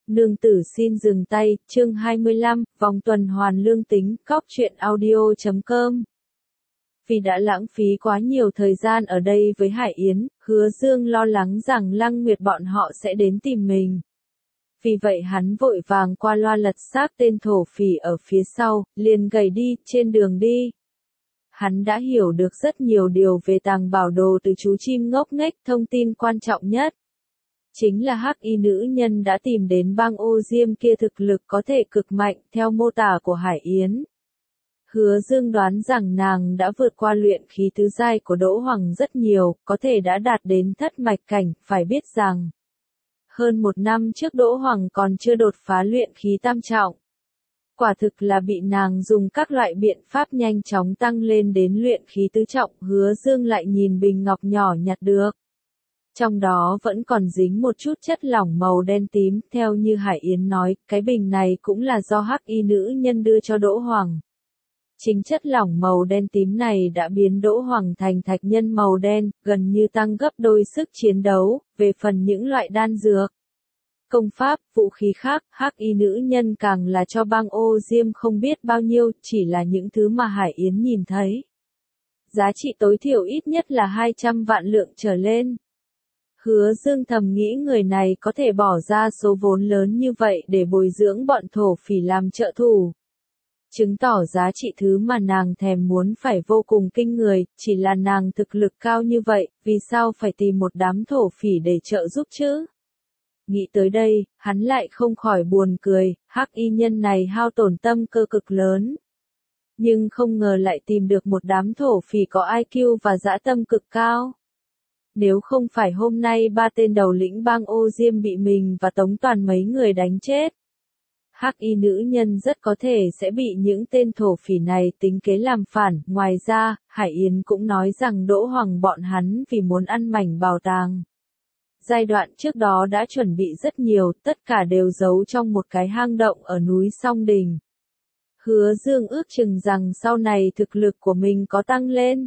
Nương tử xin dừng tay, chương 25, vòng tuần hoàn lương tính, cóc truyện audio.com. Vì đã lãng phí quá nhiều thời gian ở đây với Hải Yến, Hứa Dương lo lắng rằng Lăng Nguyệt bọn họ sẽ đến tìm mình. Vì vậy hắn vội vàng qua loa lật xác tên thổ phỉ ở phía sau, liền gầy đi, trên đường đi. Hắn đã hiểu được rất nhiều điều về tàng bảo đồ từ chú chim ngốc nghếch, thông tin quan trọng nhất chính là hắc y nữ nhân đã tìm đến bang ô diêm kia thực lực có thể cực mạnh, theo mô tả của Hải Yến. Hứa Dương đoán rằng nàng đã vượt qua luyện khí tứ giai của Đỗ Hoàng rất nhiều, có thể đã đạt đến thất mạch cảnh, phải biết rằng hơn một năm trước Đỗ Hoàng còn chưa đột phá luyện khí tam trọng. Quả thực là bị nàng dùng các loại biện pháp nhanh chóng tăng lên đến luyện khí tứ trọng. Hứa Dương lại nhìn bình ngọc nhỏ nhặt được. Trong đó vẫn còn dính một chút chất lỏng màu đen tím, theo như Hải Yến nói, cái bình này cũng là do hắc y nữ nhân đưa cho Đỗ Hoàng. Chính chất lỏng màu đen tím này đã biến Đỗ Hoàng thành thạch nhân màu đen, gần như tăng gấp đôi sức chiến đấu. Về phần những loại đan dược, công pháp, vũ khí khác, hắc y nữ nhân càng là cho bang ô diêm không biết bao nhiêu, chỉ là những thứ mà Hải Yến nhìn thấy. Giá trị tối thiểu ít nhất là 200 vạn lượng trở lên. Hứa Dương thầm nghĩ người này có thể bỏ ra số vốn lớn như vậy để bồi dưỡng bọn thổ phỉ làm trợ thủ. Chứng tỏ giá trị thứ mà nàng thèm muốn phải vô cùng kinh người, chỉ là nàng thực lực cao như vậy, vì sao phải tìm một đám thổ phỉ để trợ giúp chứ? Nghĩ tới đây, hắn lại không khỏi buồn cười, hắc y nhân này hao tổn tâm cơ cực lớn. Nhưng không ngờ lại tìm được một đám thổ phỉ có IQ và dã tâm cực cao. Nếu không phải hôm nay ba tên đầu lĩnh bang ô diêm bị mình và Tống Toàn mấy người đánh chết, hắc y nữ nhân rất có thể sẽ bị những tên thổ phỉ này tính kế làm phản. Ngoài ra, Hải Yến cũng nói rằng Đỗ Hoàng bọn hắn vì muốn ăn mảnh bảo tàng giai đoạn trước đó đã chuẩn bị rất nhiều, tất cả đều giấu trong một cái hang động ở núi Song Đình. Hứa Dương ước chừng rằng sau này thực lực của mình có tăng lên,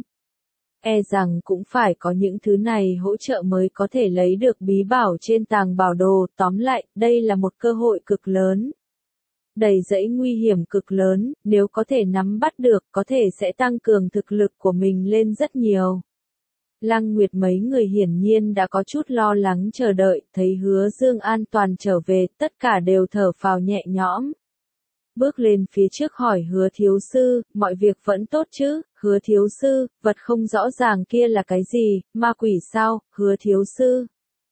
rằng cũng phải có những thứ này hỗ trợ mới có thể lấy được bí bảo trên tàng bảo đồ. Tóm lại, đây là một cơ hội cực lớn, đầy dẫy nguy hiểm cực lớn, nếu có thể nắm bắt được, có thể sẽ tăng cường thực lực của mình lên rất nhiều. Lăng Nguyệt mấy người hiển nhiên đã có chút lo lắng chờ đợi, thấy Hứa Dương an toàn trở về, tất cả đều thở phào nhẹ nhõm. Bước lên phía trước hỏi Hứa thiếu sư, mọi việc vẫn tốt chứ? Hứa thiếu sư, vật không rõ ràng kia là cái gì, ma quỷ sao? Hứa thiếu sư.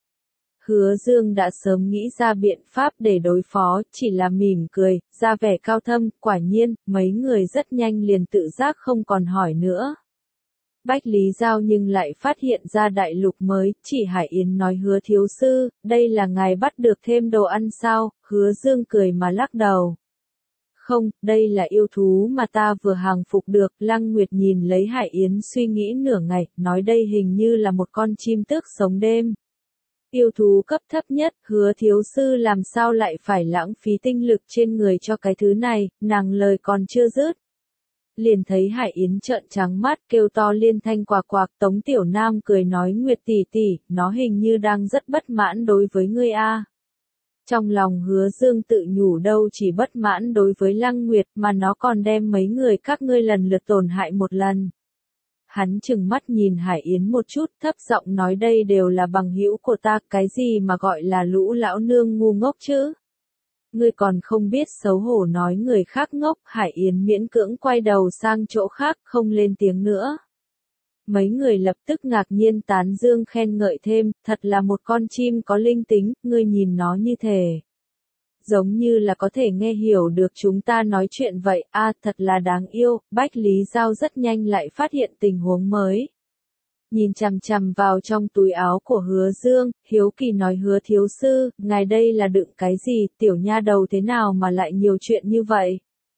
Hứa Dương đã sớm nghĩ ra biện pháp để đối phó, chỉ là mỉm cười, ra vẻ cao thâm. Quả nhiên, mấy người rất nhanh liền tự giác không còn hỏi nữa. Bách Lý Giao nhưng lại phát hiện ra đại lục mới, chỉ Hải Yến nói Hứa thiếu sư, đây là ngài bắt được thêm đồ ăn sao? Hứa Dương cười mà lắc đầu. Không, đây là yêu thú mà ta vừa hàng phục được. Lăng Nguyệt nhìn lấy Hải Yến suy nghĩ nửa ngày, nói đây hình như là một con chim tước sống đêm. Yêu thú cấp thấp nhất, Hứa thiếu sư làm sao lại phải lãng phí tinh lực trên người cho cái thứ này, nàng lời còn chưa dứt. Liền thấy Hải Yến trợn trắng mắt kêu to liên thanh quạc quạc. Tống Tiểu Nam cười nói Nguyệt tỷ tỷ, nó hình như đang rất bất mãn đối với ngươi a. Trong lòng Hứa Dương tự nhủ đâu chỉ bất mãn đối với Lăng Nguyệt mà nó còn đem mấy người các ngươi lần lượt tổn hại một lần. Hắn chừng mắt nhìn Hải Yến một chút, thấp giọng nói đây đều là bằng hữu của ta, cái gì mà gọi là lũ lão nương ngu ngốc chứ? Ngươi còn không biết xấu hổ nói người khác ngốc. Hải Yến miễn cưỡng quay đầu sang chỗ khác, không lên tiếng nữa. Mấy người lập tức ngạc nhiên tán dương khen ngợi thêm, thật là một con chim có linh tính, ngươi nhìn nó như thể giống như là có thể nghe hiểu được chúng ta nói chuyện vậy, thật là đáng yêu. Bách Lý Giao rất nhanh lại phát hiện tình huống mới. Nhìn chằm chằm vào trong túi áo của Hứa Dương, hiếu kỳ nói Hứa thiếu sư, ngài đây là đựng cái gì, tiểu nha đầu thế nào mà lại nhiều chuyện như vậy?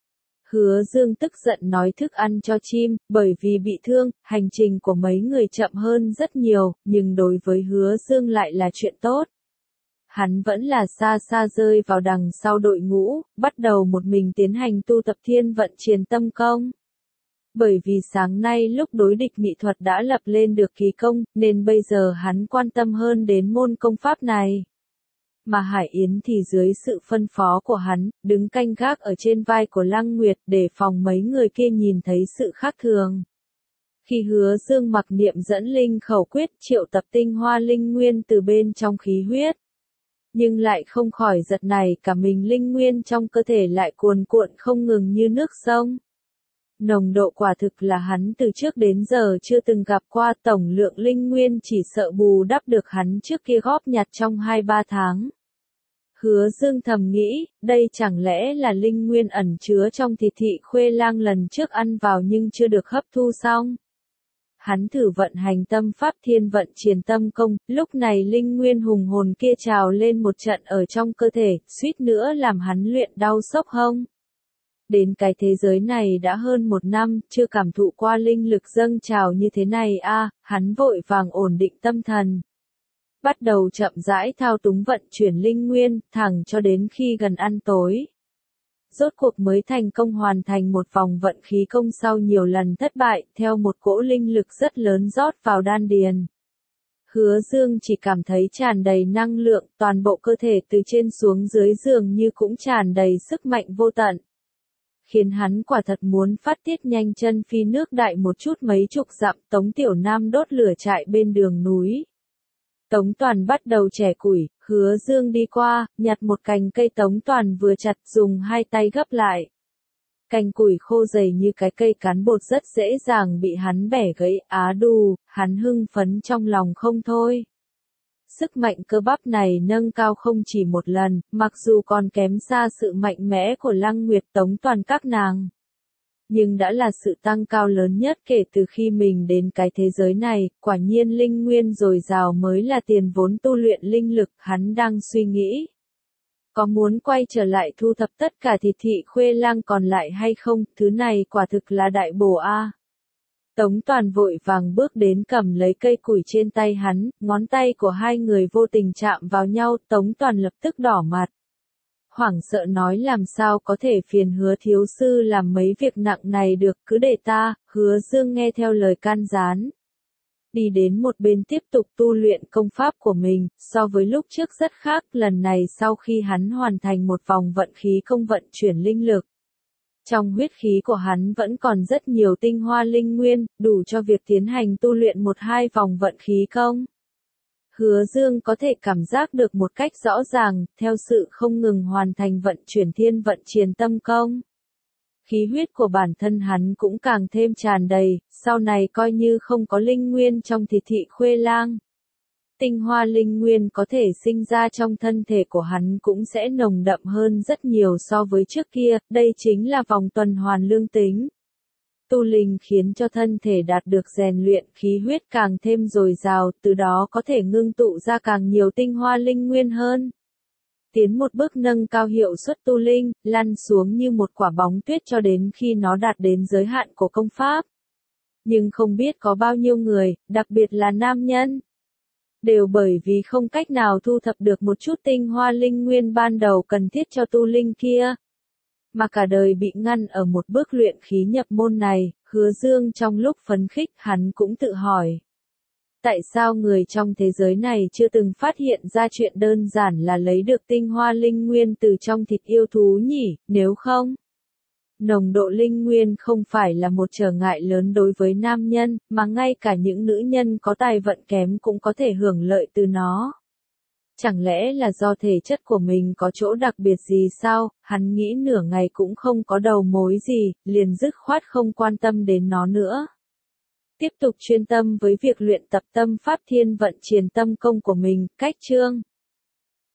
Hứa Dương tức giận nói thức ăn cho chim, bởi vì bị thương, hành trình của mấy người chậm hơn rất nhiều, nhưng đối với Hứa Dương lại là chuyện tốt. Hắn vẫn là xa xa rơi vào đằng sau đội ngũ, bắt đầu một mình tiến hành tu tập thiên vận triền tâm công. Bởi vì sáng nay lúc đối địch mỹ thuật đã lập lên được kỳ công, nên bây giờ hắn quan tâm hơn đến môn công pháp này. Mà Hải Yến thì dưới sự phân phó của hắn, đứng canh gác ở trên vai của Lăng Nguyệt để phòng mấy người kia nhìn thấy sự khác thường. Khi Hứa Dương mặc niệm dẫn linh khẩu quyết triệu tập tinh hoa linh nguyên từ bên trong khí huyết. Nhưng lại không khỏi giật này cả mình, linh nguyên trong cơ thể lại cuồn cuộn không ngừng như nước sông. Nồng độ quả thực là hắn từ trước đến giờ chưa từng gặp qua, tổng lượng linh nguyên chỉ sợ bù đắp được hắn trước kia góp nhặt trong 2-3 tháng. Hứa Dương thầm nghĩ, đây chẳng lẽ là linh nguyên ẩn chứa trong thịt thị khuê lang lần trước ăn vào nhưng chưa được hấp thu xong. Hắn thử vận hành tâm pháp thiên vận triền tâm công, lúc này linh nguyên hùng hồn kia trào lên một trận ở trong cơ thể, suýt nữa làm hắn luyện đau xốc hông. Đến cái thế giới này đã hơn 1 năm, chưa cảm thụ qua linh lực dâng trào như thế này hắn vội vàng ổn định tâm thần. Bắt đầu chậm rãi thao túng vận chuyển linh nguyên, thẳng cho đến khi gần ăn tối. Rốt cuộc mới thành công hoàn thành một vòng vận khí công sau nhiều lần thất bại, theo một cỗ linh lực rất lớn rót vào đan điền. Hứa Dương chỉ cảm thấy tràn đầy năng lượng, toàn bộ cơ thể từ trên xuống dưới dường như cũng tràn đầy sức mạnh vô tận. Khiến hắn quả thật muốn phát tiết nhanh chân phi nước đại một chút mấy chục dặm. Tống Tiểu Nam đốt lửa trại bên đường núi. Tống Toàn bắt đầu chẻ củi, Hứa Dương đi qua, nhặt một cành cây Tống Toàn vừa chặt dùng 2 tay gấp lại. Cành củi khô dày như cái cây cán bột rất dễ dàng bị hắn bẻ gãy, đù, hắn hưng phấn trong lòng không thôi. Sức mạnh cơ bắp này nâng cao không chỉ một lần, mặc dù còn kém xa sự mạnh mẽ của Lăng Nguyệt Tống Toàn các nàng. Nhưng đã là sự tăng cao lớn nhất kể từ khi mình đến cái thế giới này, quả nhiên linh nguyên dồi dào mới là tiền vốn tu luyện linh lực, hắn đang suy nghĩ. Có muốn quay trở lại thu thập tất cả thịt thị khuê lang còn lại hay không, thứ này quả thực là đại bổ Tống Toàn vội vàng bước đến cầm lấy cây củi trên tay hắn, ngón tay của hai người vô tình chạm vào nhau, Tống Toàn lập tức đỏ mặt. Hoảng sợ nói làm sao có thể phiền Hứa thiếu sư làm mấy việc nặng này được, cứ để ta. Hứa Dương nghe theo lời can gián. Đi đến một bên tiếp tục tu luyện công pháp của mình, so với lúc trước rất khác, lần này sau khi hắn hoàn thành một vòng vận khí công vận chuyển linh lực. Trong huyết khí của hắn vẫn còn rất nhiều tinh hoa linh nguyên, đủ cho việc tiến hành tu luyện 1-2 vòng vận khí công. Hứa Dương có thể cảm giác được một cách rõ ràng, theo sự không ngừng hoàn thành vận chuyển thiên vận triền tâm công. Khí huyết của bản thân hắn cũng càng thêm tràn đầy, sau này coi như không có linh nguyên trong thịt thị khuê lang. Tinh hoa linh nguyên có thể sinh ra trong thân thể của hắn cũng sẽ nồng đậm hơn rất nhiều so với trước kia, đây chính là vòng tuần hoàn lương tính. Tu linh khiến cho thân thể đạt được rèn luyện, khí huyết càng thêm dồi dào, từ đó có thể ngưng tụ ra càng nhiều tinh hoa linh nguyên hơn. Tiến một bước nâng cao hiệu suất tu linh, lăn xuống như một quả bóng tuyết cho đến khi nó đạt đến giới hạn của công pháp. Nhưng không biết có bao nhiêu người, đặc biệt là nam nhân, đều bởi vì không cách nào thu thập được một chút tinh hoa linh nguyên ban đầu cần thiết cho tu linh kia, mà cả đời bị ngăn ở một bước luyện khí nhập môn này. Hứa Dương trong lúc phấn khích hắn cũng tự hỏi. Tại sao người trong thế giới này chưa từng phát hiện ra chuyện đơn giản là lấy được tinh hoa linh nguyên từ trong thịt yêu thú nhỉ, nếu không? Nồng độ linh nguyên không phải là một trở ngại lớn đối với nam nhân, mà ngay cả những nữ nhân có tài vận kém cũng có thể hưởng lợi từ nó. Chẳng lẽ là do thể chất của mình có chỗ đặc biệt gì sao? Hắn nghĩ nửa ngày cũng không có đầu mối gì, liền dứt khoát không quan tâm đến nó nữa. Tiếp tục chuyên tâm với việc luyện tập tâm pháp thiên vận triền tâm công của mình. Cách chương